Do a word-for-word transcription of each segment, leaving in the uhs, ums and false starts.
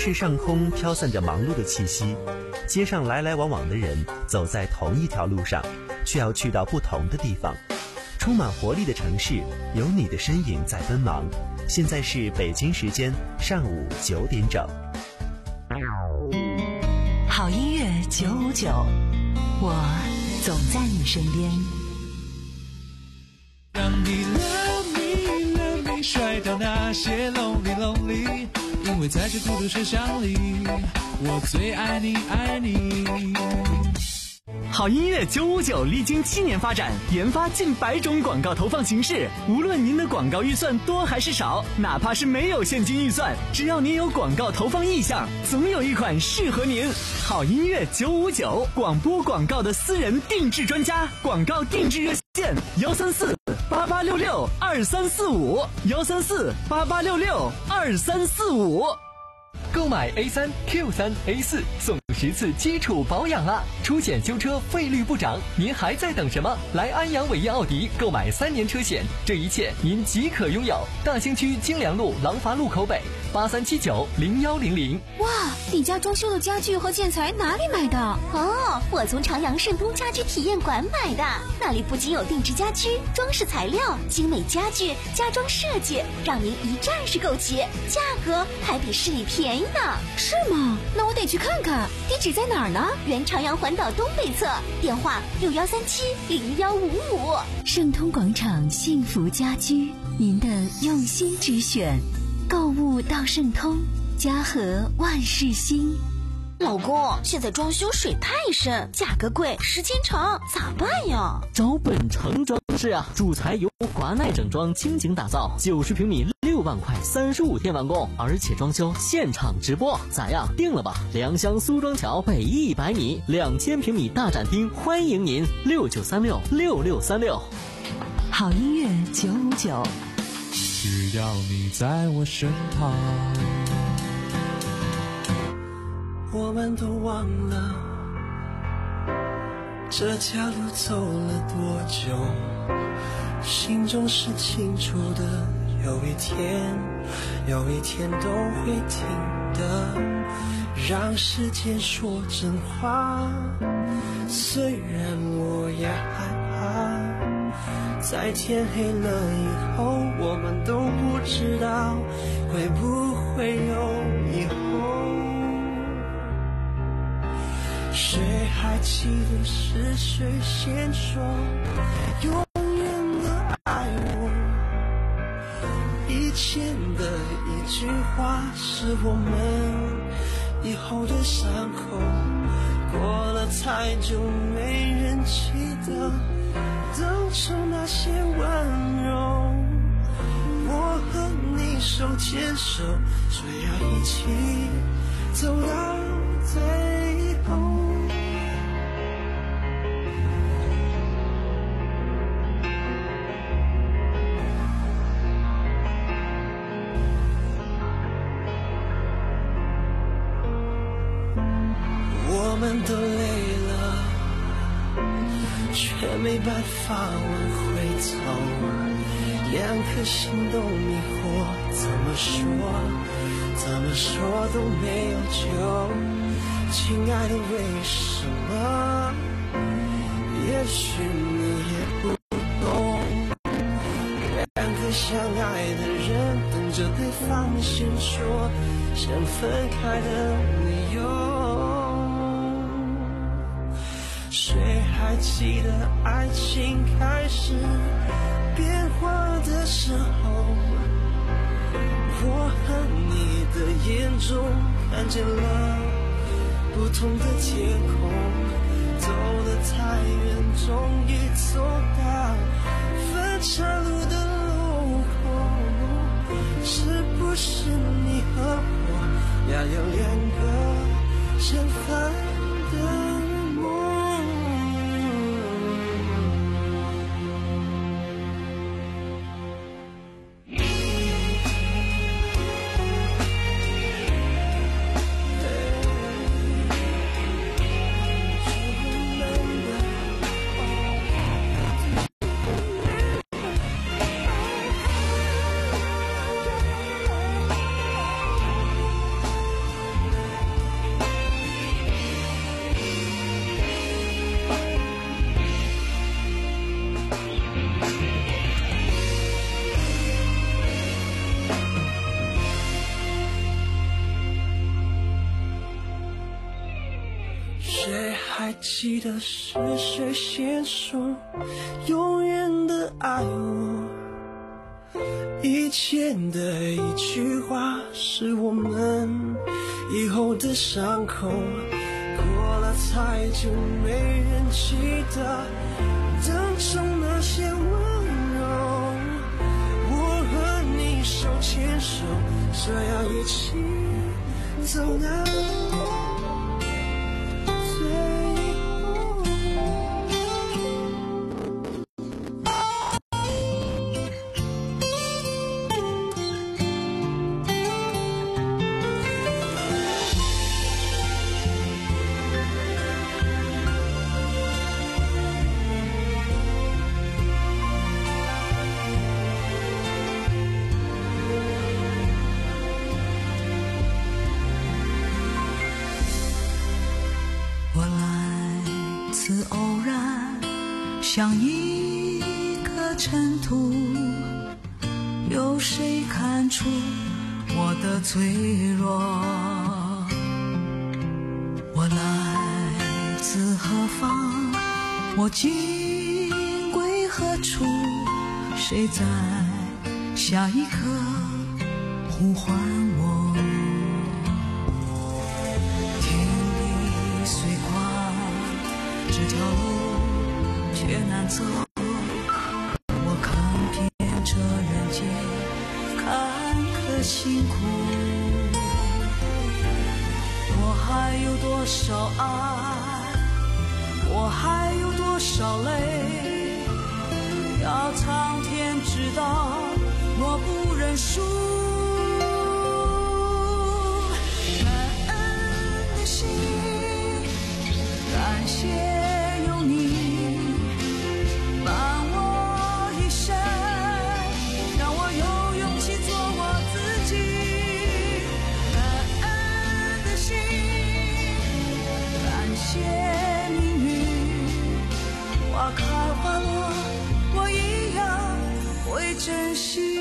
市上空飘散着忙碌的气息，街上来来往往的人走在同一条路上，却要去到不同的地方。充满活力的城市，有你的身影在奔忙。现在是北京时间上午九点整。 好音乐九五九，我总在你身边。 让你 love me love me 甩掉那些 lonely lonely， 因为在这孤独声响里，我最爱你爱你。 好音乐九五九历经七年发展，研发近百种广告投放形式。无论您的广告预算多还是少，哪怕是没有现金预算，只要您有广告投放意向，总有一款适合您。好音乐九五九，广播广告的私人定制专家，广告定制热线幺三四八八六六二三四五幺三四八八六六二三四五。 购买 A 三 Q 三 A 四送十次基础保养啦！出险修车费率不涨，您还在等什么？来安阳伟业奥迪购买三年车险，这一切您即可拥有。大兴区京良路廊坊路口北八三七九零幺零零。 哇，你家装修的家具和建材哪里买的？ 哦，我从长阳盛东家居体验馆买的，那里不仅有定制家居、装饰材料、精美家具、家装设计，让您一站式购齐，价格还比市里便宜呢。 是吗？那我得去看看。地址在哪儿呢？ 原长阳环岛东北侧，电话六幺三七零幺五五。 盛通广场幸福家居，您的用心之选，购物到盛通，家和万事兴。 老公，现在装修水太深，价格贵，时间长，咋办呀？ 找本城装饰啊，主材由华奈整装倾情打造，九十平米六万块，三十五天完工，而且装修现场直播，咋样？定了吧？良乡苏庄桥北一百米，两千平米大展厅，欢迎您六九三六六六三六。 好音乐九五九， 只要你在我身旁。 我们都忘了这条路走了多久，心中是清楚的，有一天有一天都会停的，让时间说真话。虽然我也害怕，在天黑了以后，我们都不知道会不会有以后。谁还记得是谁先说永远的爱我？以前的一句话是我们以后的伤口，过了太久没人记得当初那些温柔。我和你手牵手，说要一起走到最后。我们都累了，却没办法往回走，两颗心都迷惑，怎么说怎么说都没有救。亲爱的，为什么？也许你也不懂，两个相爱的人等着对方先说想分开的理由。谁还记得爱情开始变化的时候？我和你的眼中看见了不同的天空，走得太远，终于走到分岔路的路口。是不是你和我要有两个相反的梦？ 记得是谁先说永远的爱我？以前的一句话是我们以后的伤口，过了太久没人记得当初那些温柔。我和你手牵手，这样一起走到像一颗尘土，有谁看出我的脆弱？我来自何方？我今归何处？谁在下一刻呼唤我？天地虽宽，这条路却难走，我看遍这人间坎坷辛苦，我还有多少爱，我还有多少泪，要苍天知道，我不认输。感恩的心，感谢珍惜。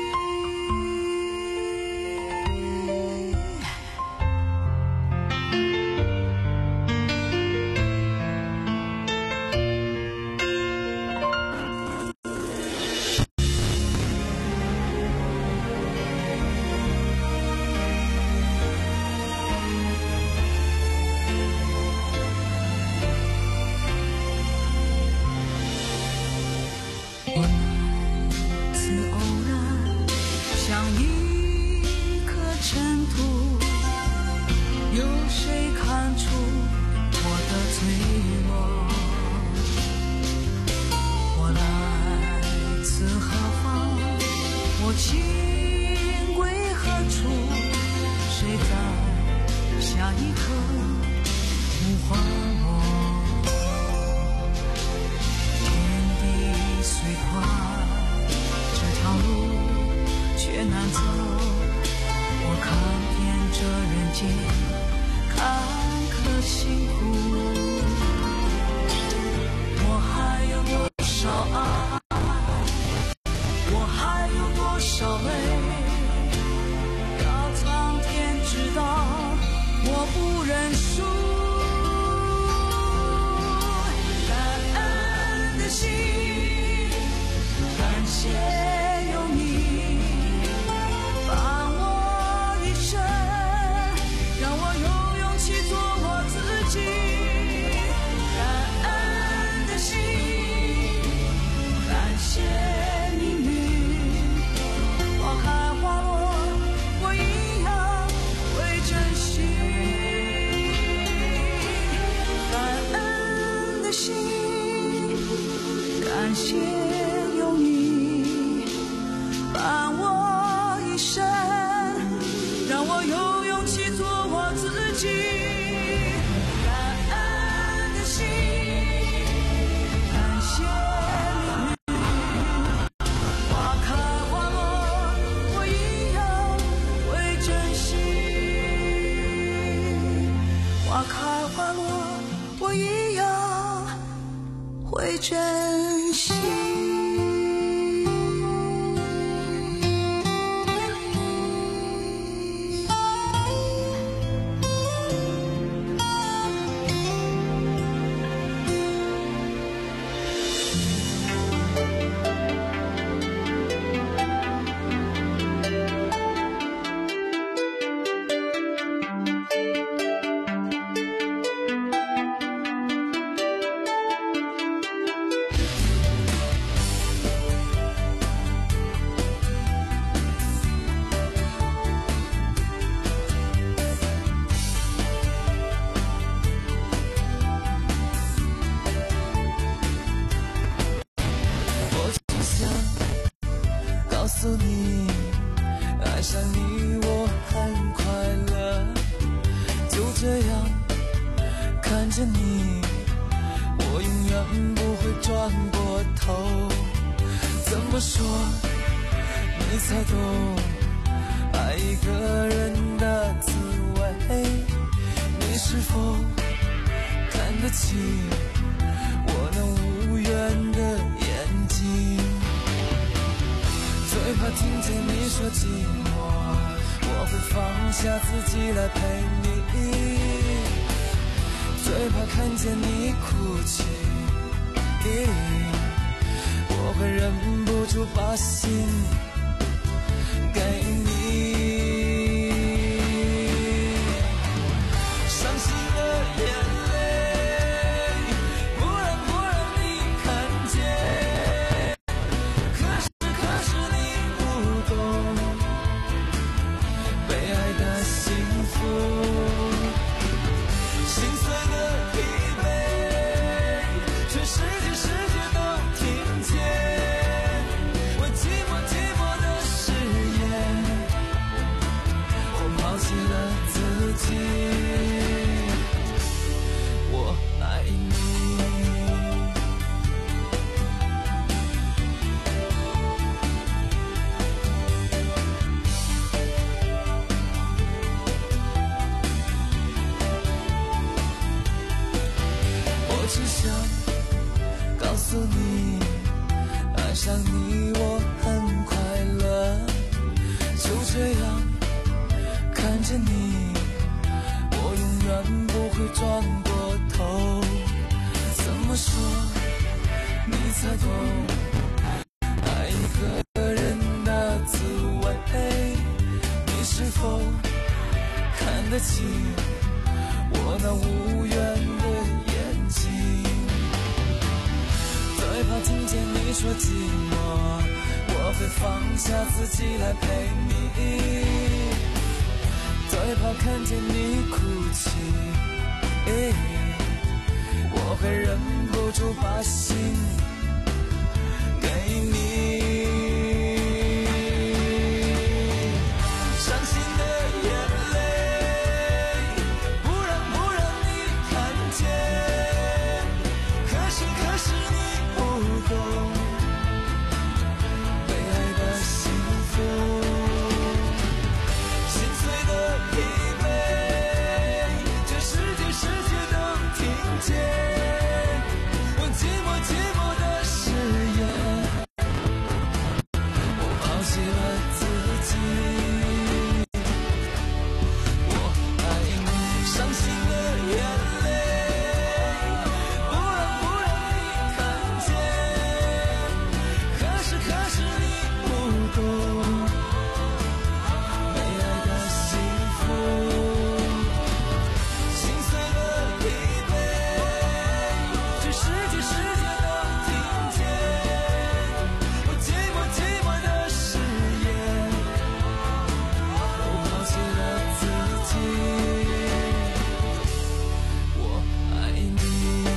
珍惜。 远不会转过头。怎么说你才懂爱一个人的滋味？你是否看得起我那无缘的眼睛？最怕听见你说寂寞，我会放下自己来陪你。最怕看见你哭泣，我会忍不住把心给你。伤心的眼泪不让不让你看见，可是可是你不懂被爱的幸福。心碎的疲惫，全世界世界都听见。我寂寞寂寞的誓言，我抛弃了自己，我爱你。我只想告诉你，爱上你我很快乐。就这样看着你，我永远不会转过头。怎么说你才懂爱一个人的滋味？你是否看得起我那无缘的眼睛？最怕听见你说寂寞，我会放下自己来陪你。最怕看见你哭泣，我会忍不住把心给你。伤心的眼泪不让不让你看见，可是可是你不懂被爱的幸福。心碎的疲惫，全世界世界都听见。我寂寞寂寞的誓言，我抛弃了自己，我爱你。伤心的眼泪不让不让你看见，可是可是你不懂被爱的幸福。心碎的疲惫，全世界世界都听见。我寂寞寂寞的誓言，我抛弃了自己，我爱你。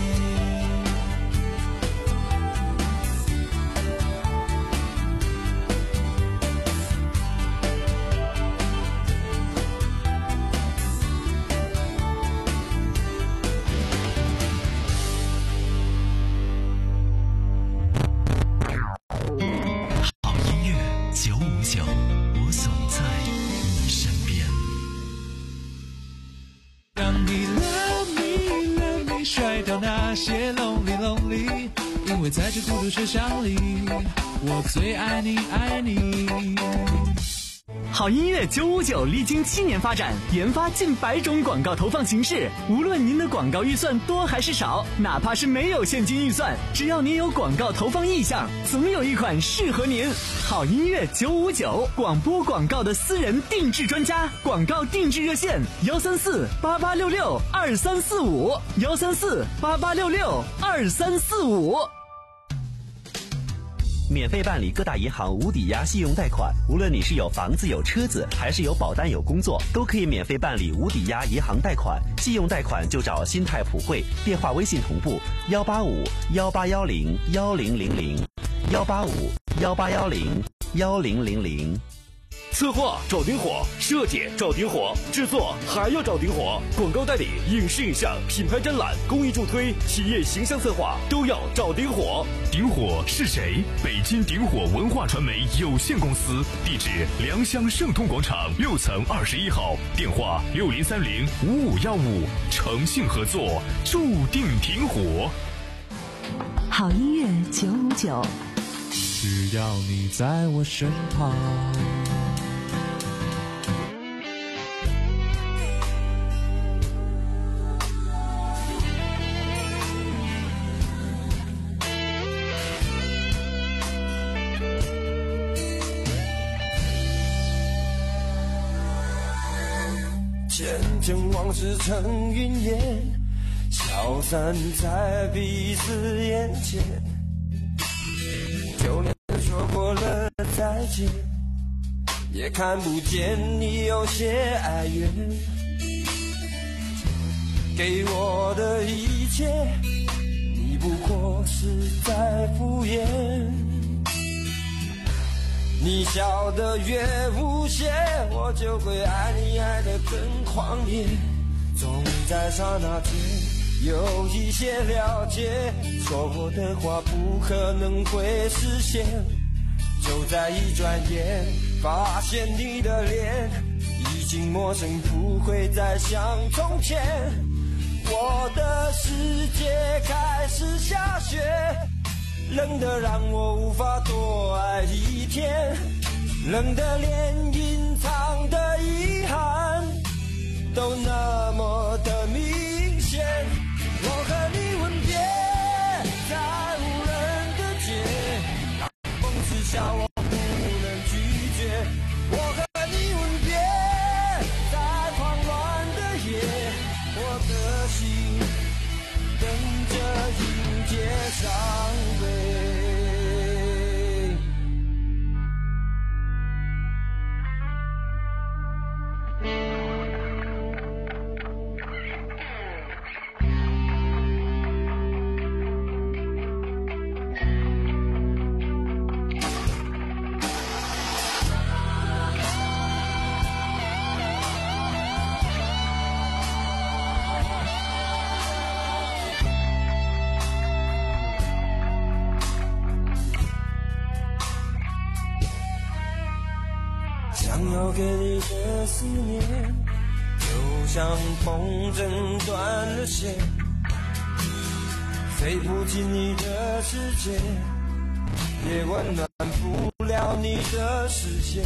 好音乐九五九，我总在你身边。 让你 love me love me 甩掉那些 lonely lonely， 因为在这孤独车厢里，我最爱你爱你。 好音乐九五九历经七年发展，研发近百种广告投放形式。无论您的广告预算多还是少，哪怕是没有现金预算，只要您有广告投放意向，总有一款适合您。好音乐九五九，广播广告的私人定制专家，广告定制热线：幺三四八八六六二三四五，幺三四八八六六二三四五。 免费办理各大银行无抵押信用贷款，无论你是有房子有车子，还是有保单有工作，都可以免费办理无抵押银行贷款。信用贷款就找新泰普惠，电话微信同步幺八五幺八幺零幺零零零幺八五幺八幺零幺零零零。 策划找丁火，设计找丁火，制作还要找丁火，广告代理、影视影像、品牌展览、公益助推、企业形象策划都要找丁火。 丁火是谁？北京丁火文化传媒有限公司，地址良乡盛通广场六层二十一号，电话六零三零五五幺五，诚信合作，注定挺火。 好音乐九五九， 只要你在我身旁。 渐渐往事成云烟，消散在彼此眼前。就连说过了再见，也看不见你有些哀怨。给我的一切，你不过是在敷衍。你笑得越无邪，我就会爱你爱得更狂野。总在刹那间有一些了解，说过的话不可能会实现。就在一转眼，发现你的脸已经陌生，不会再像从前。我的世界开始下雪，冷得让我无法多爱一天，冷得连隐藏的遗憾都那么的明显。我和你吻别在无人的街，让风痴笑我不能拒绝。我和你吻别在狂乱的夜，我的心等着迎接伤悲。想要给你的思念，就像风筝断了线，飞不进你的世界，也温暖不了你的视线。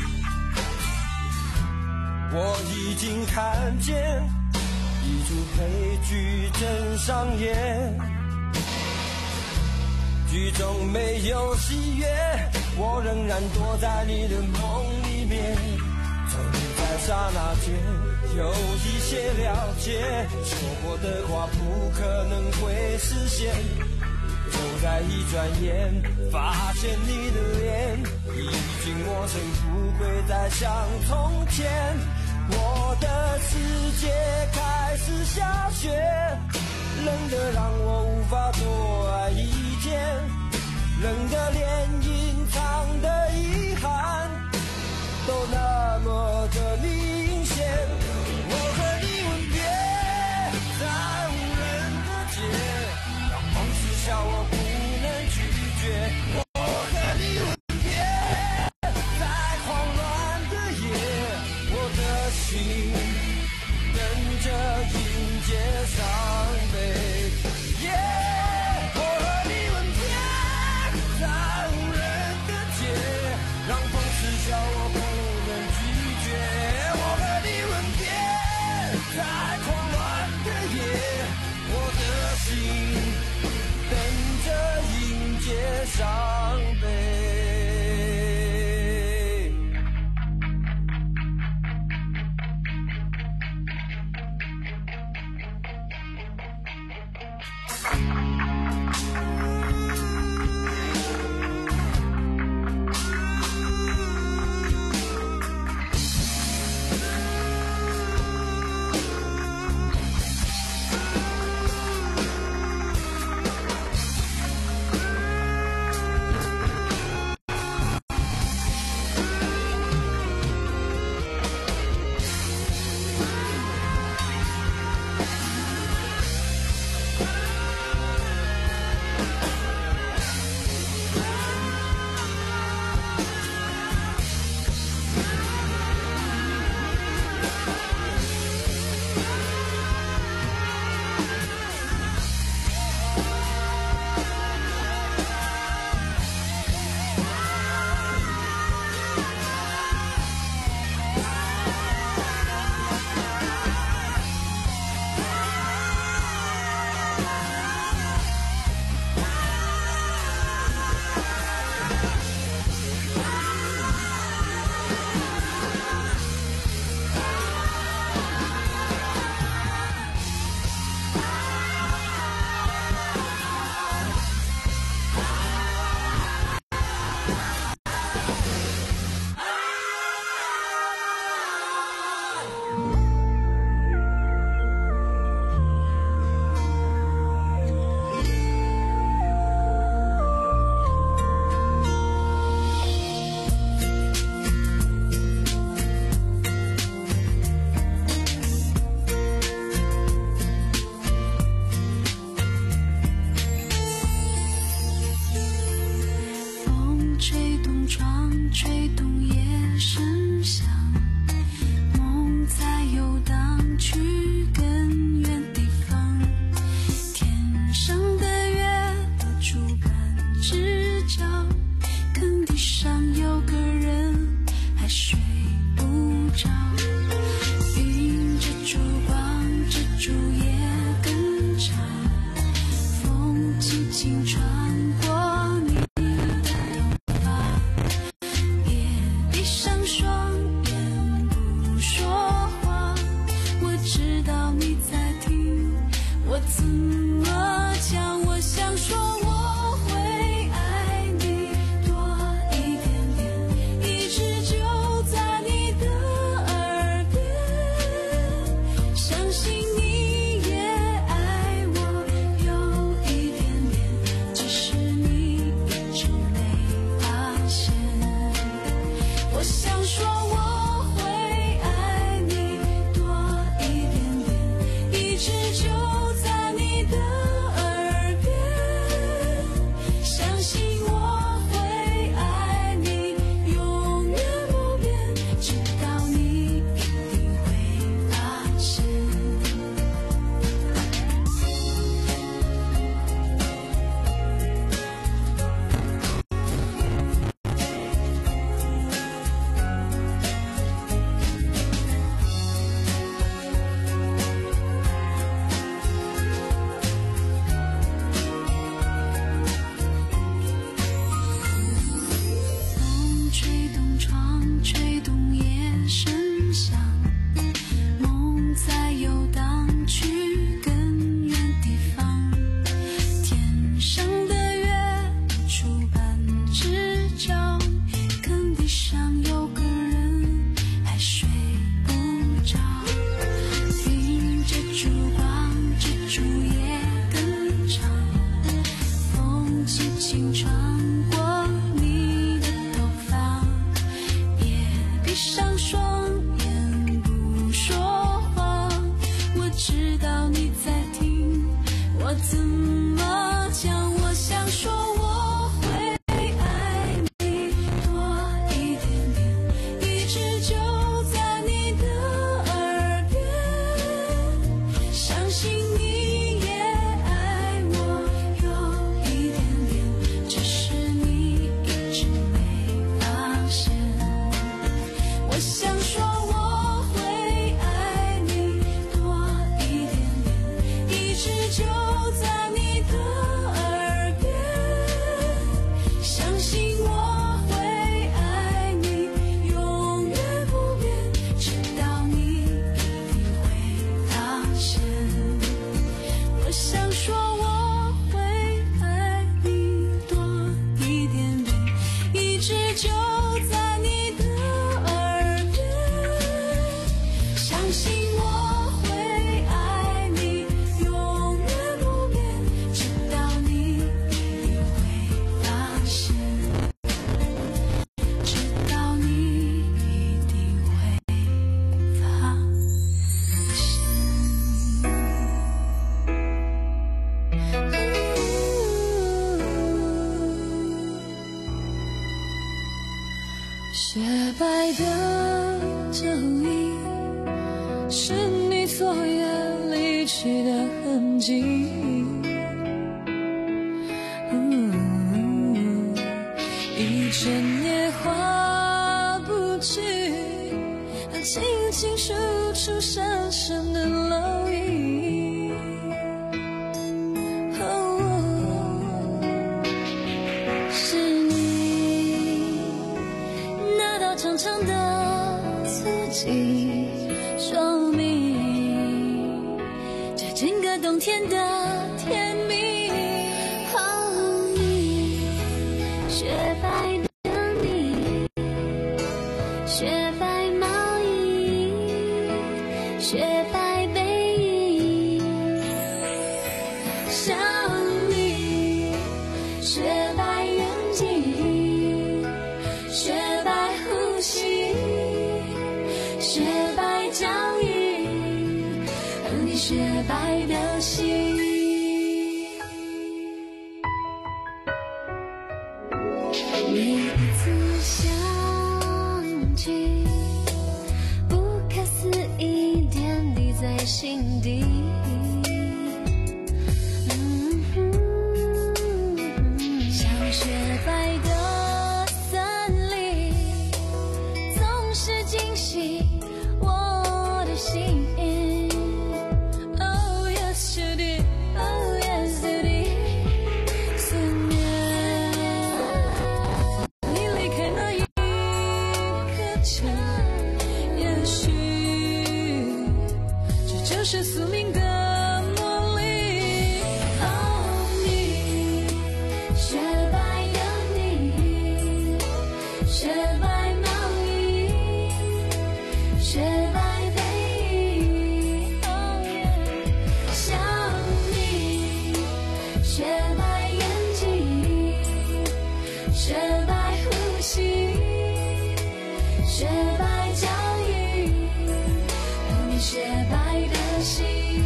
我已经看见一出悲剧正上演，剧中没有喜悦，我仍然躲在你的梦里面。总在刹那间有一些了解，说过的话不可能会实现。就在一转眼，发现你的脸已经陌生，不会再像从前。我的世界开始下雪，冷得让我无法多爱一天，冷得连隐藏的遗憾都那么的明显。我和你吻别在无人的街，让梦痴笑我不能拒绝。我和你吻别在狂乱的夜，我的心等着迎接伤悲。Yeah, 我和你吻别在无人的街，让风痴笑我不能拒绝。我和你吻别在狂乱的夜，我的心等着迎接伤吹动夜声响，梦在游荡去更远地方，天上的月的主板直角，坑地上有个人还睡不着，迎着烛光蜘蛛也更长，风轻轻穿过你的头发，也闭上双眼不说话，我知道你在听，我怎么讲，我想说我会爱你多一点点，一直就在你的耳边，相信你也爱我有一点点，只是你一直没发现。我想说我会爱你多一点点，一直就在你的耳边，相信我会爱你永远不变，直到你一定会发现。风吹动窗，吹动夜声响，梦在游荡去更远地方，天上的月出版直角，坑地上有个人还睡不着，迎着烛光蜘蛛也更长，风轻轻穿过你的头发，也闭上双眼不说话，我知道你在听，我怎么讲，我想说我会爱你多一点点，一直就在你的耳边，相信你也爱我有一点点，只是你一直没发现。我想说我会爱你多一点点，一直就在你的耳边，相信我会爱你永远不变，直到你一定会发现。我想说我会爱你多一点点，一直就在你的耳边，相信我会爱你永远不变，直到你一定会发现，直到你一定会发现。雪白的脚印，是你昨夜离去的痕迹。嗯，一阵也划不去，轻轻数出深深的烙印。哦，是你那道长长的足迹，说明这整个冬天的甜蜜。哦，你雪白的你，雪白毛衣， 白眼睛，雪白呼吸，雪白脚印，和你雪白的心。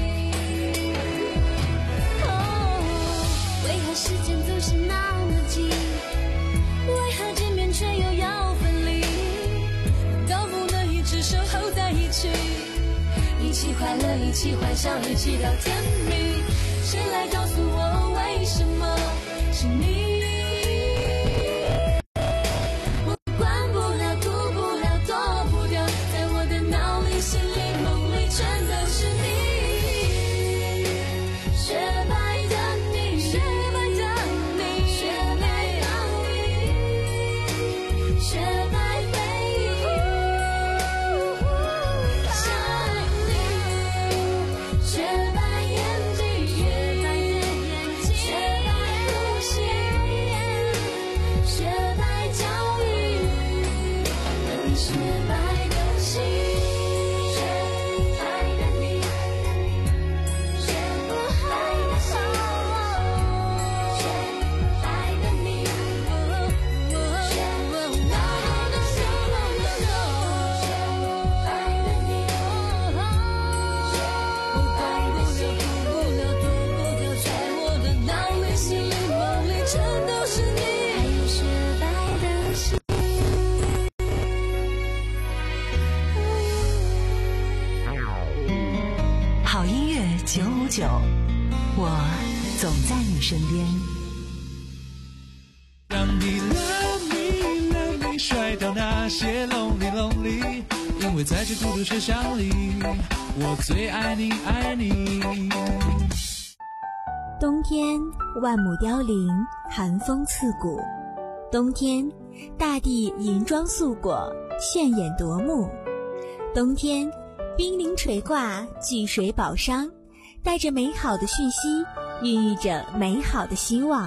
哦，为何时间总是那么急？为何见面却又要分离？都不能一直守候在一起，一起快乐，一起欢笑，一起到天明。谁来告诉我为什么是你？我管不了，顾不了，躲不掉，在我的脑里、心里、梦里全都是你。雪白的你，雪白的你，雪白的你，雪白背影，想你，雪白眼睛，雪白的眼睛，雪白呼吸，雪白脚印，和你雪白的心，雪白的你，雪白的心，雪白的你，雪白的心，雪白的你，我管不了，顾不了，躲不掉，在我的脑里、心里、梦里全都是你，还有雪白的心。 好音乐九五九，我总在你身边。 让你 love me love me 甩掉那些 lonely lonely， 因为在这孤独车厢里，我最爱你爱你。 冬天万亩凋零，寒风刺骨。冬天大地银装素裹，炫眼夺目。冬天冰凌垂挂，聚水宝商，带着美好的讯息，孕育着美好的希望。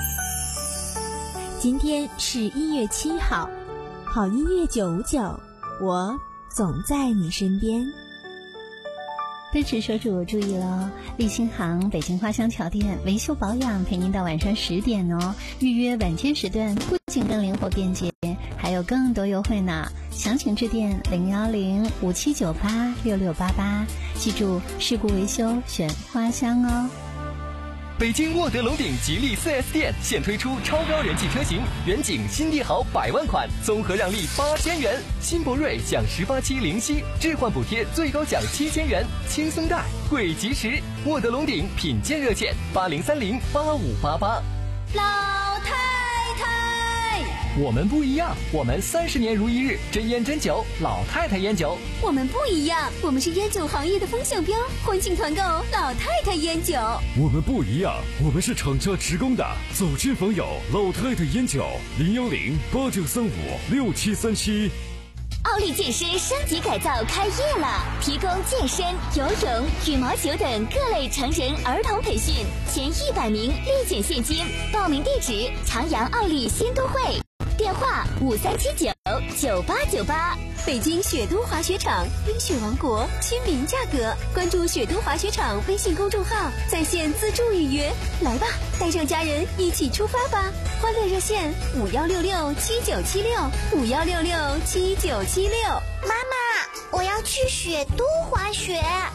今天是一月七号，好音乐九五九，我总在你身边。 奔驰车主注意了，立新行北京花乡桥店维修保养陪您到晚上十点哦。预约晚间时段不仅更灵活便捷，还有更多优惠呢。详情致电零幺零五七九八六六八八，记住事故维修选花乡哦。 北京沃德龙鼎吉利 四 S 店现推出超高人气车型远景新帝豪百万款，综合让利八千元；新博瑞享十八期零息置换补贴，最高享七千元，轻松贷贵及时。沃德龙鼎品鉴热线八零三零八五八八。 老太太， 我们不一样，我们三十年如一日，真烟真酒，老太太烟酒。 我们不一样，我们是烟酒行业的风向标，欢庆团购老太太烟酒。 我们不一样，我们是厂家职工的，走亲访友，老太太烟酒，零幺零八九三五六七三七。 奥利健身升级改造开业了，提供健身、游泳、羽毛球等各类成人儿童培训，前一百名立减现金。报名地址：长阳奥利新都会，电话五三七九九八九八。 北京雪都滑雪场，冰雪王国，亲民价格。关注雪都滑雪场微信公众号，在线自助预约。来吧，带上家人一起出发吧！欢乐热线五幺六六七九七六五幺六六七九七六。 妈妈，我要去雪都滑雪。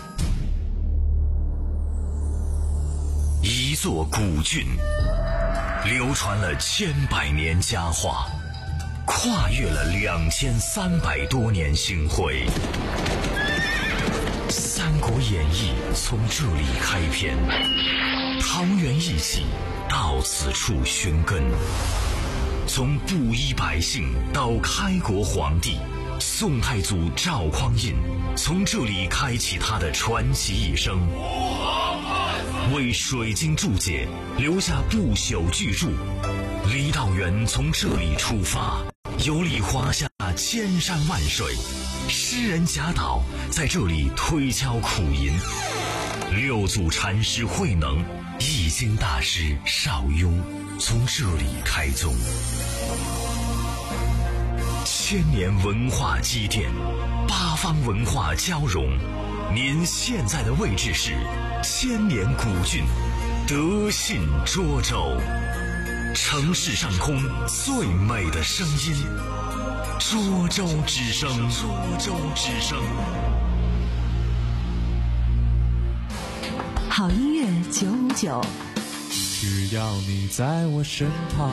一座古郡，流传了千百年佳话，跨越了两千三百多年星辉。《三国演义》从这里开篇，桃园义气到此处寻根。从布衣百姓到开国皇帝，宋太祖赵匡胤从这里开启他的传奇一生，为水晶注解留下不朽巨著。李道元从这里出发，游历华夏千山万水，诗人贾岛在这里推敲苦吟，六祖禅师慧能、易经大师邵雍从这里开宗。千年文化积淀，八方文化交融。您现在的位置是千年古郡， 德信涿州，城市上空最美的声音，涿州之声。涿州之声。 好音乐九五九， 只要你在我身旁。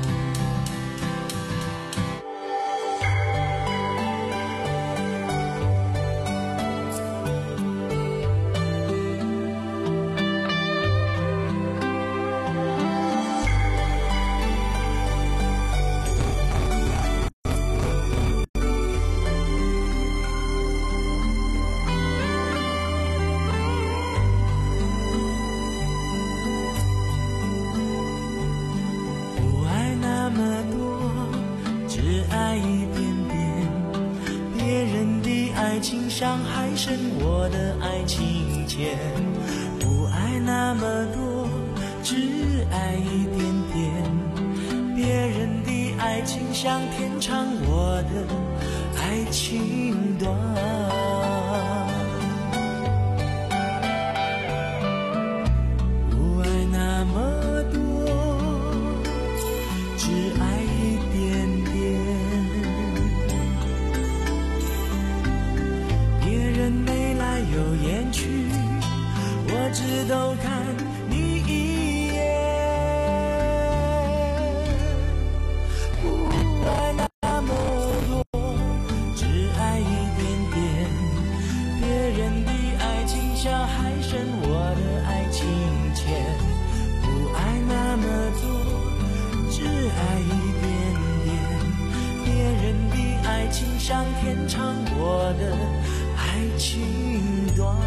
伤害胜我的爱情钱，不爱那么多，只爱一点点。别人的爱情像天长，我的爱情短。不爱那么多，只爱一点点。没来又远去，我只都看你一眼。不爱那么多，只爱一点点。别人的爱情像海深，我的爱情浅。不爱那么多，只爱一点点。别人的爱情像天长，我的爱情短。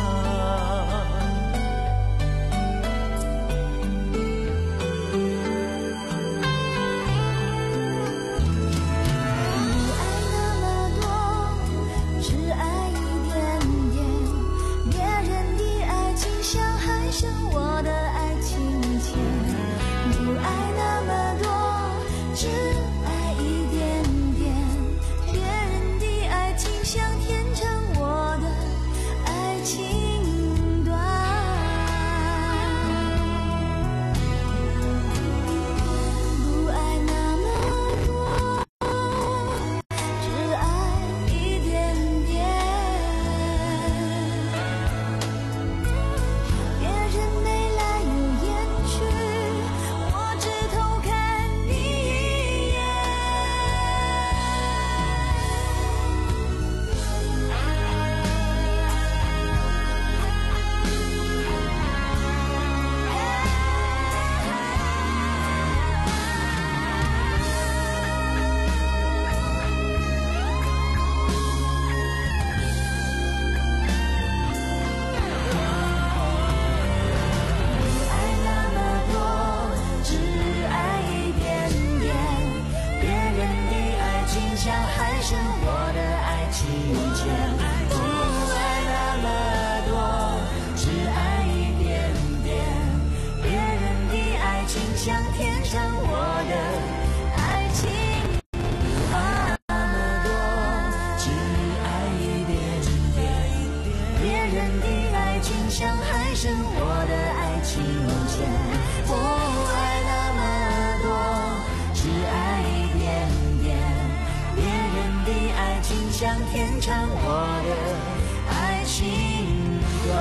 像天长，我的爱情短。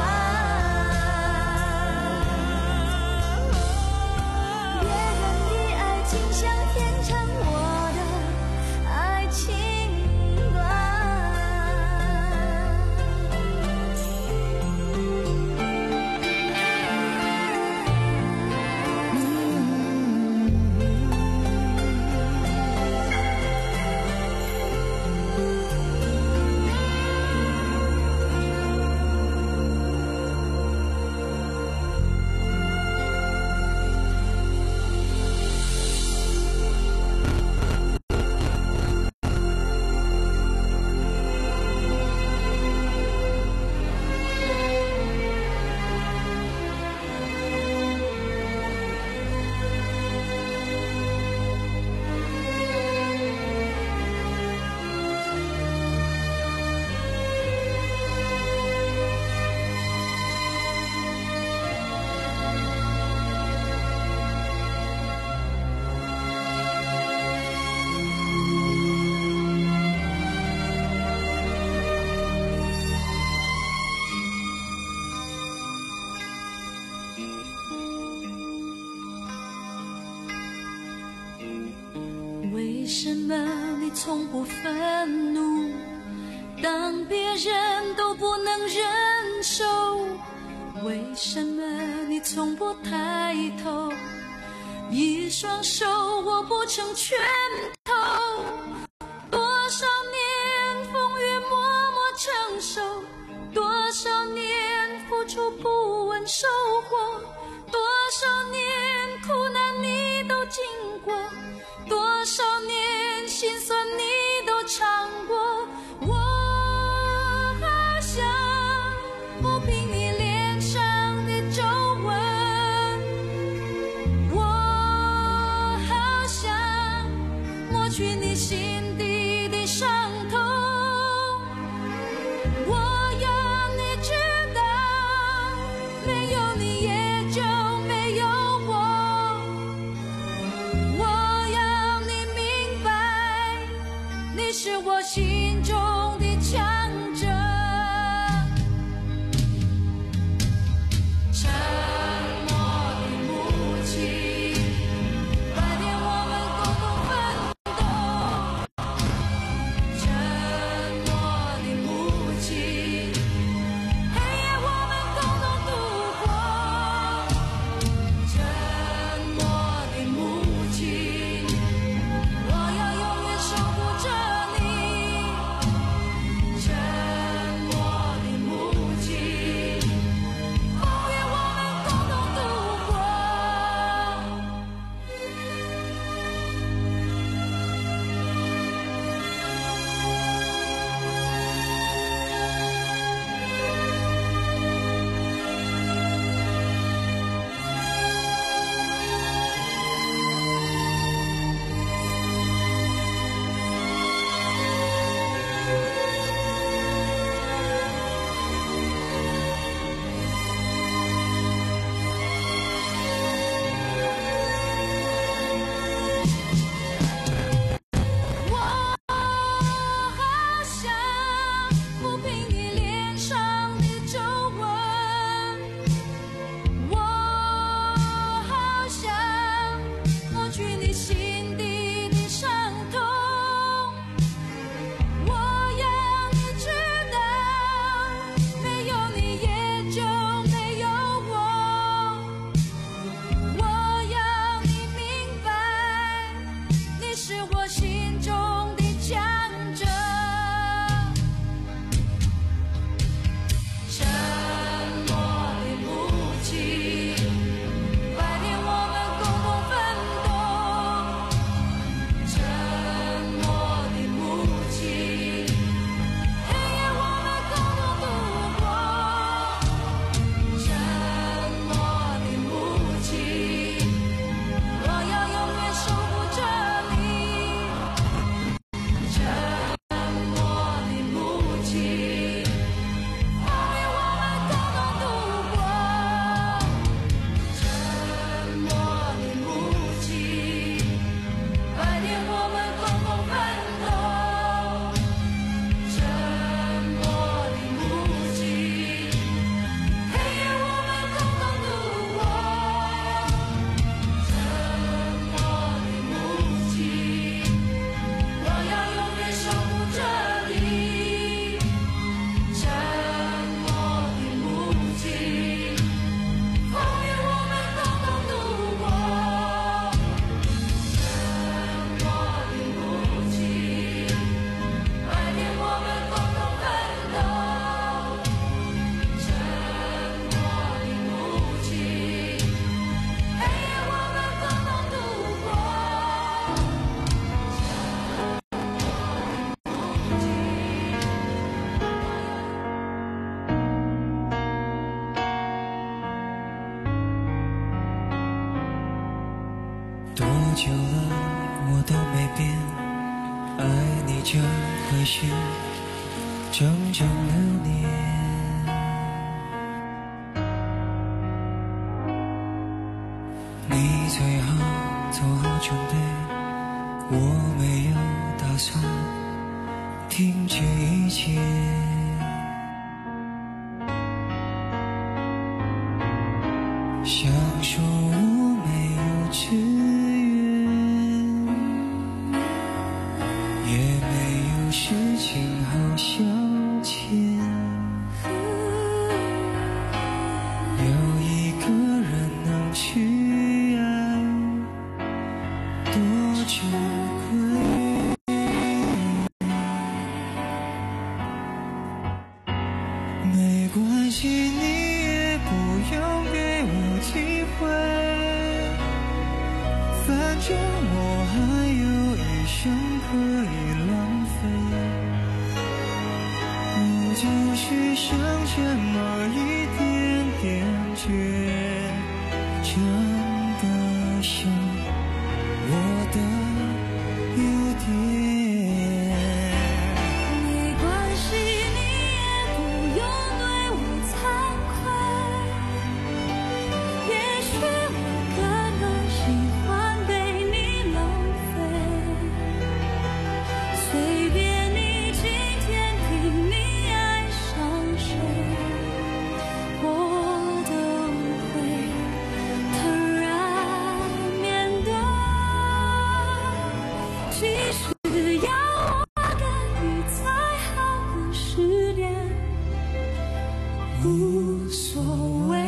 别人的爱情像天长，我么你从不愤怒？当别人都不能忍受，为什么你从不抬头？一双手握不成拳头，多少年风雨默默承受，多少年付出不问收获，多少年苦难你都经过，多少年心酸你都尝过。我好想抚平你脸上的皱纹，我好想抹去你心底的伤痛，我要你知道，没有你也就没有我，我要你明白，你是我心中的强者。沉默的母亲，白天我们共同奋斗。沉默的母亲，黑夜我们共同度过。沉默的母亲，我要永远守护着你。沉默的母亲，风雨我们共同度过。我好想抚平你脸上的皱纹，我好想抹去你心底的伤痛，我要你知道，没有你也就没有我，我要你明白，你是我心中的强者。沉默的母亲，白天我们共同奋斗。沉默的母亲，黑夜我们共同度过。沉默的母亲，我要永远守护着你。沉默的母亲，风雨我们共同度过。沉默的母亲，白天我们共同奋斗。沉默的母亲，黑夜我们共同度过。沉默的母亲，我要永远守护着你。沉默的母亲，风雨我们共同度过。沉默的母亲，白天我们共同奋斗。沉默的母亲，黑夜我们共同度过。 多久了，我都没变，爱你这回事，整整六年。你最好做好准备，我没有打算停止一切。想说我没有志愿， 着我还有一生可以浪费，我就是想这么一点点倔，真的像我的优点。 没关系，你也不用对我惭愧，也许我根本喜欢被你浪费，随便你今天听你爱上谁，我都会坦然面对。即使要我给予再好的十年，无所谓。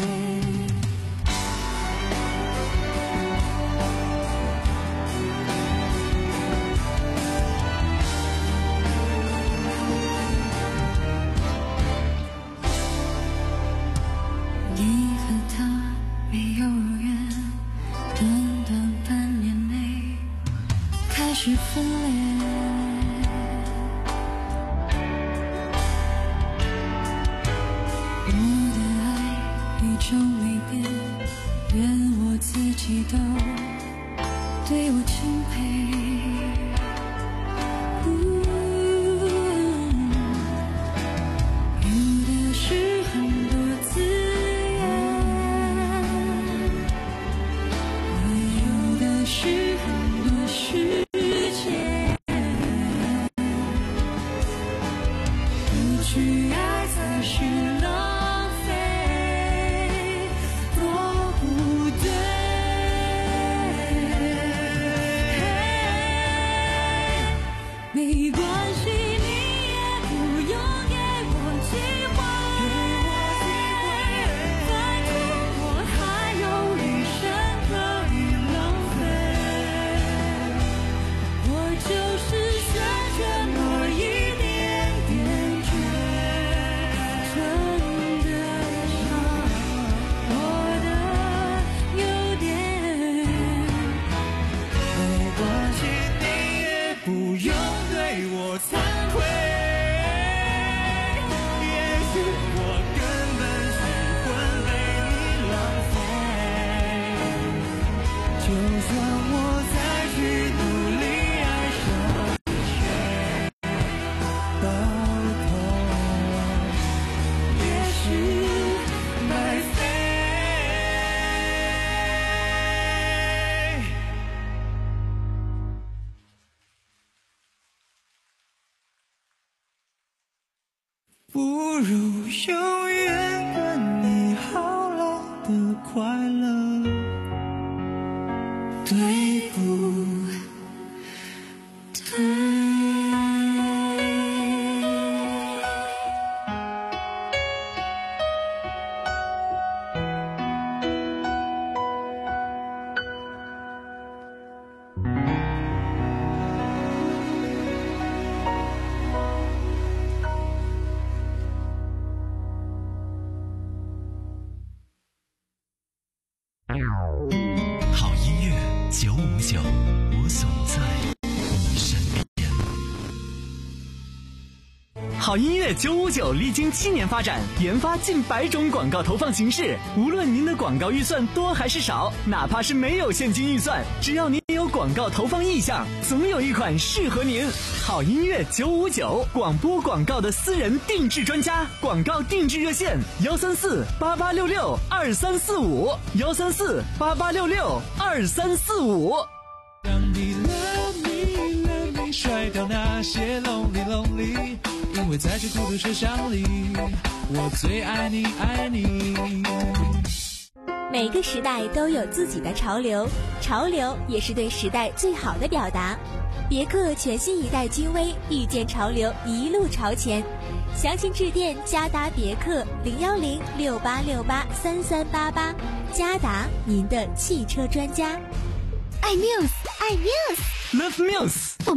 你和他没有缘，短短半年内开始分裂。我的爱一直没变，连我自己都对我钦佩。有的是很多字眼，有的是很多时间，不去爱才是浪费，多不对。没关系，你也不用给我机会，拜托我还有一生可以浪费，我就是选这么一点点倔，真的像我的优点。 没关系，你也不用对我惭愧，也许我根本喜欢被你浪费，就算我再去努力爱上谁，到头也是白费。不如永远跟你好了的快乐，对不对？ 好音乐九五九，我总在你身边。 好音乐九五九历经七年发展，研发近百种广告投放形式。无论您的广告预算多还是少，哪怕是没有现金预算，只要您有广告投放意向，总有一款适合您。好音乐九五九，广播广告的私人定制专家，广告定制热线幺三四八八六六二三四五幺三四八八六六二三四五。 让你 love me love me 甩掉那些 lonely lonely， 因为在这孤独车厢里，我最爱你爱你。 每个时代都有自己的潮流，潮流也是对时代最好的表达。别克全新一代君威，遇见潮流，一路朝前。详情致电嘉达别克零幺零六八六八三三八八，嘉达您的汽车专家。 爱 Muse， 爱 Muse， Love Muse， 我们的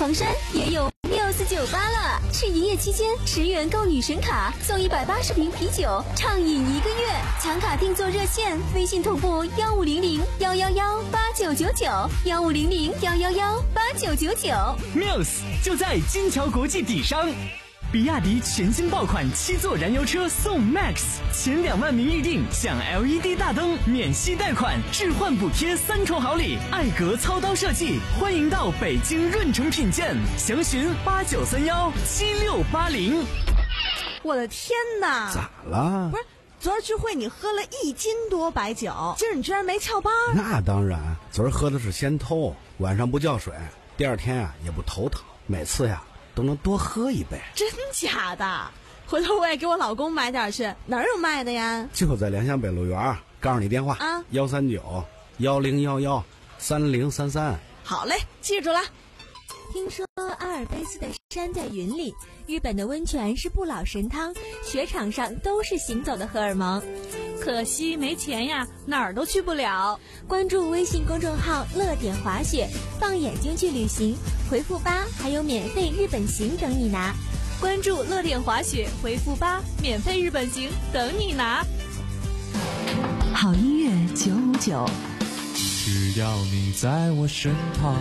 防晒也有缪斯酒吧了。是营业期间，十元购女神卡送一百八十瓶啤酒，畅饮一个月。抢卡订座热线：微信同步幺五零零幺幺幺八九九九幺五零零幺幺幺八九九九。 缪斯就在金桥国际底商。比亚迪全新爆款七座燃油车送 Max， 前两万名预定享 L E D 大灯、免息贷款、置换补贴三重好礼，爱格操刀设计，欢迎到北京润城品鉴，详询八九三幺七六八零。 我的天哪！ 咋了？ 不是，昨儿聚会你喝了一斤多白酒，今儿你居然没翘班？ 那当然，昨儿喝的是仙偷，晚上不叫水，第二天呀、啊、也不头疼，每次呀。都能多喝一杯。 真假的？回头我也给我老公买点去。哪儿有卖的呀？ 就在良乡北路园，告诉你电话啊，幺三九幺零幺幺三零三三。 好嘞，记住了。 听说阿尔卑斯的山在云里，日本的温泉是不老神汤，雪场上都是行走的荷尔蒙。 可惜没钱呀，哪儿都去不了。 关注微信公众号乐点滑雪，放眼睛去旅行，回复八还有免费日本行等你拿。 关注乐点滑雪，回复八，免费日本行等你拿。 好音乐九五九， 只要你在我身旁。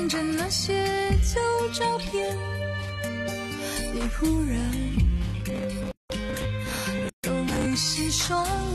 看着那些旧照片，你忽然用力洗双